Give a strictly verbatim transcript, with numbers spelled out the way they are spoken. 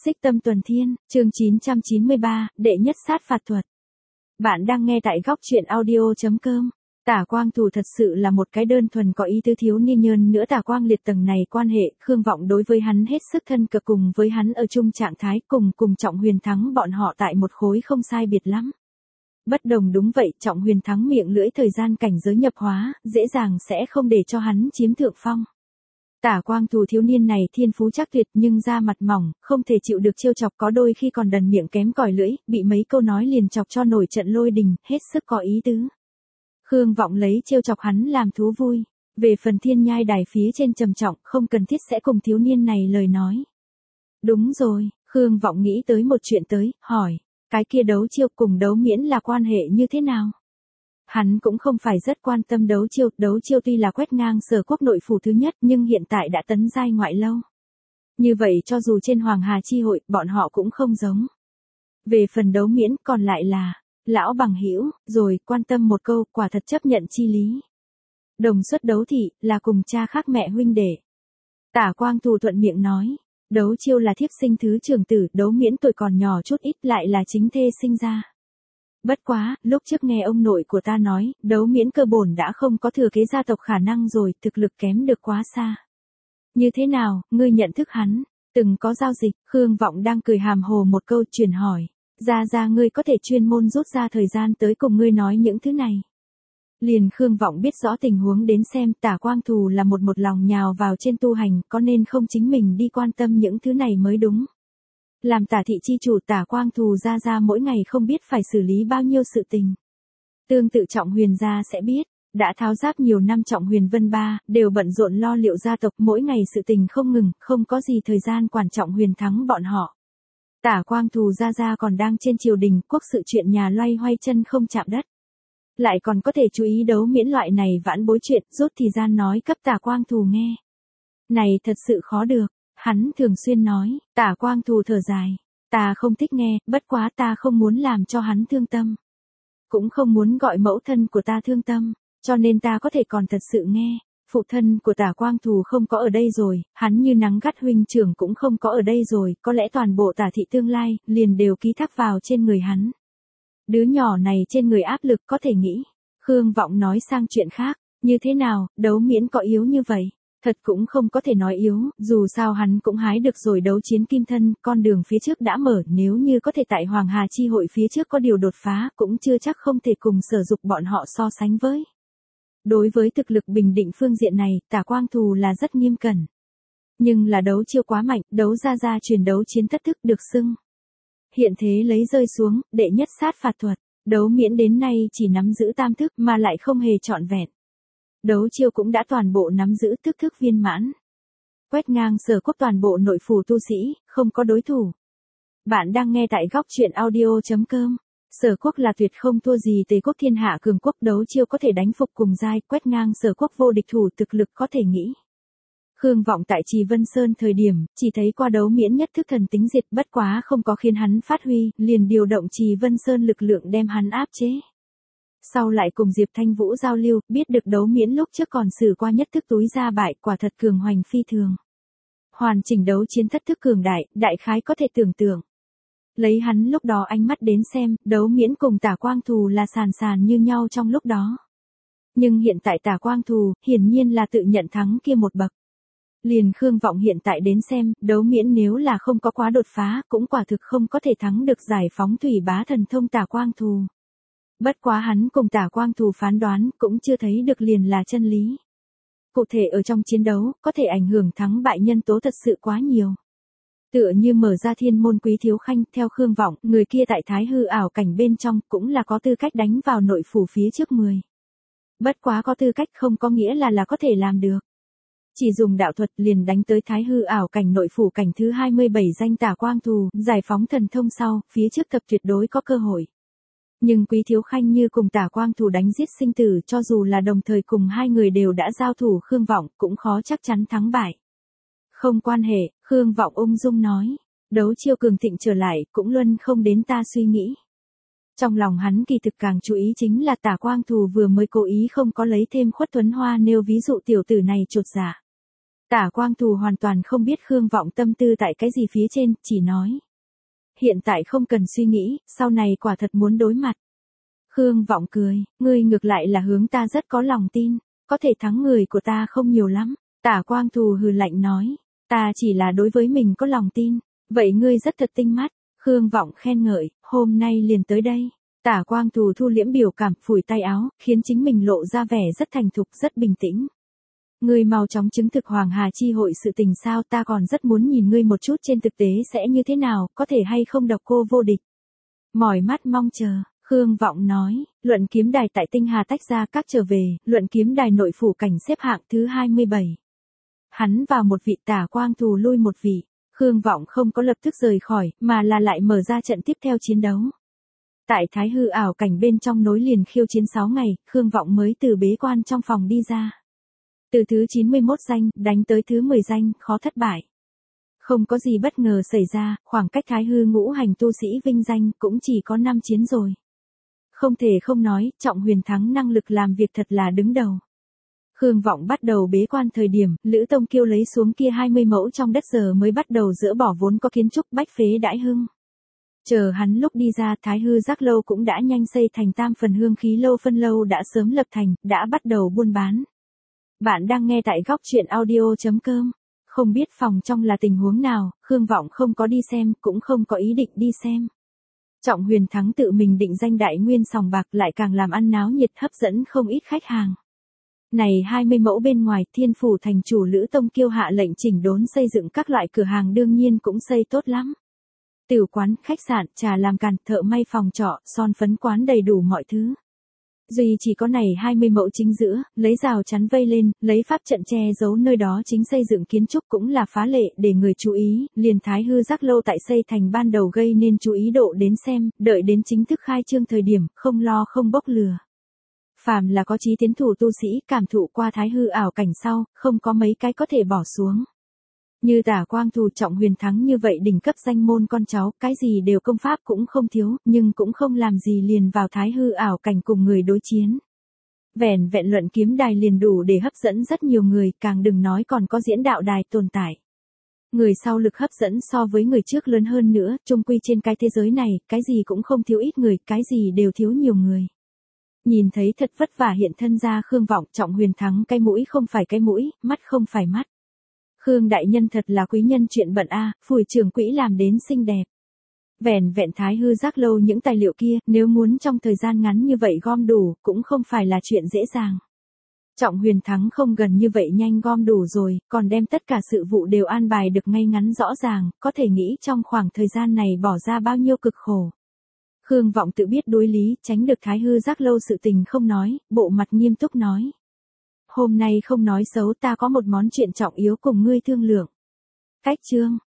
Xích Tâm Tuần Thiên, chương chín trăm chín mươi ba, đệ nhất sát phạt thuật. Bạn đang nghe tại góc truyện audio.com. Tả Quang Thù thật sự là một cái đơn thuần có ý tứ thiếu niên nhân nữa. Tả Quang Liệt tầng này quan hệ, Khương Vọng đối với hắn hết sức thân cận, cùng với hắn ở chung trạng thái, cùng cùng Trọng Huyền Thắng bọn họ tại một khối không sai biệt lắm. Bất đồng đúng vậy, Trọng Huyền Thắng miệng lưỡi thời gian cảnh giới nhập hóa, dễ dàng sẽ không để cho hắn chiếm thượng phong. Tả Quang Thù thiếu niên này thiên phú chắc tuyệt nhưng da mặt mỏng, không thể chịu được trêu chọc, có đôi khi còn đần miệng kém cỏi lưỡi, bị mấy câu nói liền chọc cho nổi trận lôi đình, hết sức có ý tứ. Khương Vọng lấy trêu chọc hắn làm thú vui. Về phần Thiên Nhai Đài phía trên trầm trọng, không cần thiết sẽ cùng thiếu niên này lời nói. Đúng rồi, Khương Vọng nghĩ tới một chuyện tới, hỏi, cái kia đấu chiêu cùng đấu miễn là quan hệ như thế nào? Hắn cũng không phải rất quan tâm đấu chiêu, đấu chiêu tuy là quét ngang Sở Quốc nội phủ thứ nhất nhưng hiện tại đã tấn giai ngoại lâu. Như vậy cho dù trên Hoàng Hà chi hội, bọn họ cũng không giống. Về phần đấu miễn còn lại là, lão bằng hữu, rồi quan tâm một câu, quả thật chấp nhận chi lý. Đồng xuất đấu thị, là cùng cha khác mẹ huynh đệ. Tả Quang Thù thuận miệng nói, đấu chiêu là thiếp sinh thứ trưởng tử, đấu miễn tuổi còn nhỏ chút ít lại là chính thê sinh ra. Bất quá, lúc trước nghe ông nội của ta nói, đấu miễn cơ bổn đã không có thừa kế gia tộc khả năng rồi, thực lực kém được quá xa. Như thế nào, ngươi nhận thức hắn, từng có giao dịch? Khương Vọng đang cười hàm hồ một câu, truyền hỏi, ra ra ngươi có thể chuyên môn rút ra thời gian tới cùng ngươi nói những thứ này. Liền Khương Vọng biết rõ tình huống đến xem, Tả Quang Thù là một một lòng nhào vào trên tu hành, có nên không chính mình đi quan tâm những thứ này mới đúng. Làm Tả thị chi chủ, Tả Quang Thù ra ra mỗi ngày không biết phải xử lý bao nhiêu sự tình. Tương tự Trọng Huyền gia sẽ biết, đã tháo giáp nhiều năm Trọng Huyền Vân Ba, đều bận rộn lo liệu gia tộc, mỗi ngày sự tình không ngừng, không có gì thời gian quản Trọng Huyền Thắng bọn họ. Tả Quang Thù ra ra còn đang trên triều đình, quốc sự chuyện nhà loay hoay chân không chạm đất. Lại còn có thể chú ý đấu miễn loại này vãn bối chuyện, rút thì gian nói cấp Tả Quang Thù nghe. Này thật sự khó được. Hắn thường xuyên nói, Tả Quang Thù thở dài, ta không thích nghe, bất quá ta không muốn làm cho hắn thương tâm. Cũng không muốn gọi mẫu thân của ta thương tâm, cho nên ta có thể còn thật sự nghe. Phụ thân của Tả Quang Thù không có ở đây rồi, hắn như nắng gắt huynh trưởng cũng không có ở đây rồi, có lẽ toàn bộ Tả thị tương lai, liền đều ký thác vào trên người hắn. Đứa nhỏ này trên người áp lực có thể nghĩ. Khương Vọng nói sang chuyện khác, như thế nào, đấu miễn có yếu như vậy? Thật cũng không có thể nói yếu, dù sao hắn cũng hái được rồi đấu chiến kim thân, con đường phía trước đã mở, nếu như có thể tại Hoàng Hà chi hội phía trước có điều đột phá, cũng chưa chắc không thể cùng Sở Dục bọn họ so sánh với. Đối với thực lực bình định phương diện này, Tả Quang Thù là rất nghiêm cẩn. Nhưng là đấu chiêu quá mạnh, đấu ra ra truyền đấu chiến thất thức được xưng. Hiện thế lấy rơi xuống, đệ nhất sát phạt thuật, đấu miễn đến nay chỉ nắm giữ tam thức mà lại không hề trọn vẹn. Đấu chiêu cũng đã toàn bộ nắm giữ thức thức viên mãn. Quét ngang Sở Quốc toàn bộ nội phủ tu sĩ, không có đối thủ. Bạn đang nghe tại góc truyện audio.com. Sở Quốc là tuyệt không thua gì Tề Quốc thiên hạ cường quốc, đấu chiêu có thể đánh phục cùng giai, quét ngang Sở Quốc vô địch thủ, thực lực có thể nghĩ. Khương Vọng tại Trì Vân Sơn thời điểm, chỉ thấy qua đấu miễn nhất thức thần tính diệt, bất quá không có khiến hắn phát huy, liền điều động Trì Vân Sơn lực lượng đem hắn áp chế. Sau lại cùng Diệp Thanh Vũ giao lưu, biết được đấu miễn lúc trước còn xử qua nhất thức túi ra bại, quả thật cường hoành phi thường. Hoàn chỉnh đấu chiến thất thức cường đại, đại khái có thể tưởng tượng. Lấy hắn lúc đó ánh mắt đến xem, đấu miễn cùng Tả Quang Thù là sàn sàn như nhau trong lúc đó. Nhưng hiện tại Tả Quang Thù, hiển nhiên là tự nhận thắng kia một bậc. Liền Khương Vọng hiện tại đến xem, đấu miễn nếu là không có quá đột phá, cũng quả thực không có thể thắng được giải phóng thủy bá thần thông Tả Quang Thù. Bất quá hắn cùng Tả Quang Thù phán đoán, cũng chưa thấy được liền là chân lý. Cụ thể ở trong chiến đấu, có thể ảnh hưởng thắng bại nhân tố thật sự quá nhiều. Tựa như mở ra thiên môn Quý Thiếu Khanh, theo Khương Vọng, người kia tại thái hư ảo cảnh bên trong, cũng là có tư cách đánh vào nội phủ phía trước mười. Bất quá có tư cách không có nghĩa là là có thể làm được. Chỉ dùng đạo thuật liền đánh tới thái hư ảo cảnh nội phủ cảnh thứ hai mươi bảy danh Tả Quang Thù, giải phóng thần thông sau, phía trước thập tuyệt đối có cơ hội. Nhưng Quý Thiếu Khanh như cùng Tả Quang Thù đánh giết sinh tử, cho dù là đồng thời cùng hai người đều đã giao thủ, Khương Vọng cũng khó chắc chắn thắng bại. Không quan hệ, Khương Vọng ung dung nói, đấu chiêu cường thịnh trở lại, cũng luân không đến ta suy nghĩ. Trong lòng hắn kỳ thực càng chú ý chính là Tả Quang Thù vừa mới cố ý không có lấy thêm Khuất Tuấn Hoa nêu ví dụ tiểu tử này chột dạ. Tả Quang Thù hoàn toàn không biết Khương Vọng tâm tư tại cái gì phía trên, chỉ nói. Hiện tại không cần suy nghĩ, sau này quả thật muốn đối mặt. Khương Vọng cười, ngươi ngược lại là hướng ta rất có lòng tin, có thể thắng người của ta không nhiều lắm. Tả Quang Thù hừ lạnh nói, ta chỉ là đối với mình có lòng tin, vậy ngươi rất thật tinh mắt. Khương Vọng khen ngợi, hôm nay liền tới đây. Tả Quang Thù thu liễm biểu cảm, phủi tay áo, khiến chính mình lộ ra vẻ rất thành thục, rất bình tĩnh. Ngươi mau chóng chứng thực Hoàng Hà chi hội sự tình sao, ta còn rất muốn nhìn ngươi một chút trên thực tế sẽ như thế nào, có thể hay không độc cô vô địch. Mỏi mắt mong chờ, Khương Vọng nói, luận kiếm đài tại Tinh Hà tách ra các trở về, luận kiếm đài nội phủ cảnh xếp hạng thứ hai mươi bảy. Hắn vào một vị, Tả Quang Thù lui một vị, Khương Vọng không có lập tức rời khỏi, mà là lại mở ra trận tiếp theo chiến đấu. Tại Thái Hư ảo cảnh bên trong nối liền khiêu chiến sáu ngày, Khương Vọng mới từ bế quan trong phòng đi ra. Từ thứ chín mươi mốt danh, đánh tới thứ mười danh, khó thất bại. Không có gì bất ngờ xảy ra, khoảng cách Thái Hư ngũ hành tu sĩ vinh danh cũng chỉ có năm chiến rồi. Không thể không nói, Trọng Huyền Thắng năng lực làm việc thật là đứng đầu. Khương Vọng bắt đầu bế quan thời điểm, Lữ Tông Kiêu lấy xuống kia hai mươi mẫu trong đất giờ mới bắt đầu dỡ bỏ vốn có kiến trúc bách phế đãi hưng. Chờ hắn lúc đi ra, Thái Hư Giác Lâu cũng đã nhanh xây thành tam phần hương khí lâu phân lâu đã sớm lập thành, đã bắt đầu buôn bán. Bạn đang nghe tại góc truyện audio chấm com. Không biết phòng trong là tình huống nào, Khương Vọng không có đi xem, cũng không có ý định đi xem. Trọng Huyền Thắng tự mình định danh đại nguyên sòng bạc lại càng làm ăn náo nhiệt hấp dẫn không ít khách hàng. Này hai mươi mẫu bên ngoài, Thiên Phủ thành chủ Lữ Tông Kiêu hạ lệnh chỉnh đốn xây dựng các loại cửa hàng đương nhiên cũng xây tốt lắm. Tiểu quán, khách sạn, trà làm càn, thợ may phòng trọ, son phấn quán đầy đủ mọi thứ. Duy chỉ có này hai mươi mẫu chính giữa, lấy rào chắn vây lên, lấy pháp trận che giấu nơi đó chính xây dựng kiến trúc cũng là phá lệ để người chú ý, liền Thái Hư Giác Lâu tại xây thành ban đầu gây nên chú ý độ đến xem, đợi đến chính thức khai trương thời điểm, không lo không bốc lừa. Phàm là có chí tiến thủ tu sĩ cảm thụ qua Thái Hư ảo cảnh sau, không có mấy cái có thể bỏ xuống. Như Tả Quang Thù, Trọng Huyền Thắng như vậy đỉnh cấp danh môn con cháu, cái gì đều công pháp cũng không thiếu, nhưng cũng không làm gì liền vào Thái Hư ảo cảnh cùng người đối chiến. Vẻn vẹn luận kiếm đài liền đủ để hấp dẫn rất nhiều người, càng đừng nói còn có diễn đạo đài tồn tại. Người sau lực hấp dẫn so với người trước lớn hơn nữa, chung quy trên cái thế giới này, cái gì cũng không thiếu ít người, cái gì đều thiếu nhiều người. Nhìn thấy thật vất vả hiện thân ra Khương Vọng, Trọng Huyền Thắng cái mũi không phải cái mũi, mắt không phải mắt. Khương đại nhân thật là quý nhân chuyện bận a, Phủi trưởng quỹ làm đến xinh đẹp. Vẻn vẹn Thái Hư Giác Lâu những tài liệu kia, nếu muốn trong thời gian ngắn như vậy gom đủ, cũng không phải là chuyện dễ dàng. Trọng Huyền Thắng không gần như vậy nhanh gom đủ rồi, còn đem tất cả sự vụ đều an bài được ngay ngắn rõ ràng, có thể nghĩ trong khoảng thời gian này bỏ ra bao nhiêu cực khổ. Khương Vọng tự biết đối lý, tránh được Thái Hư Giác Lâu sự tình không nói, bộ mặt nghiêm túc nói. Hôm nay không nói xấu, ta có một món chuyện trọng yếu cùng ngươi thương lượng. Cách chương,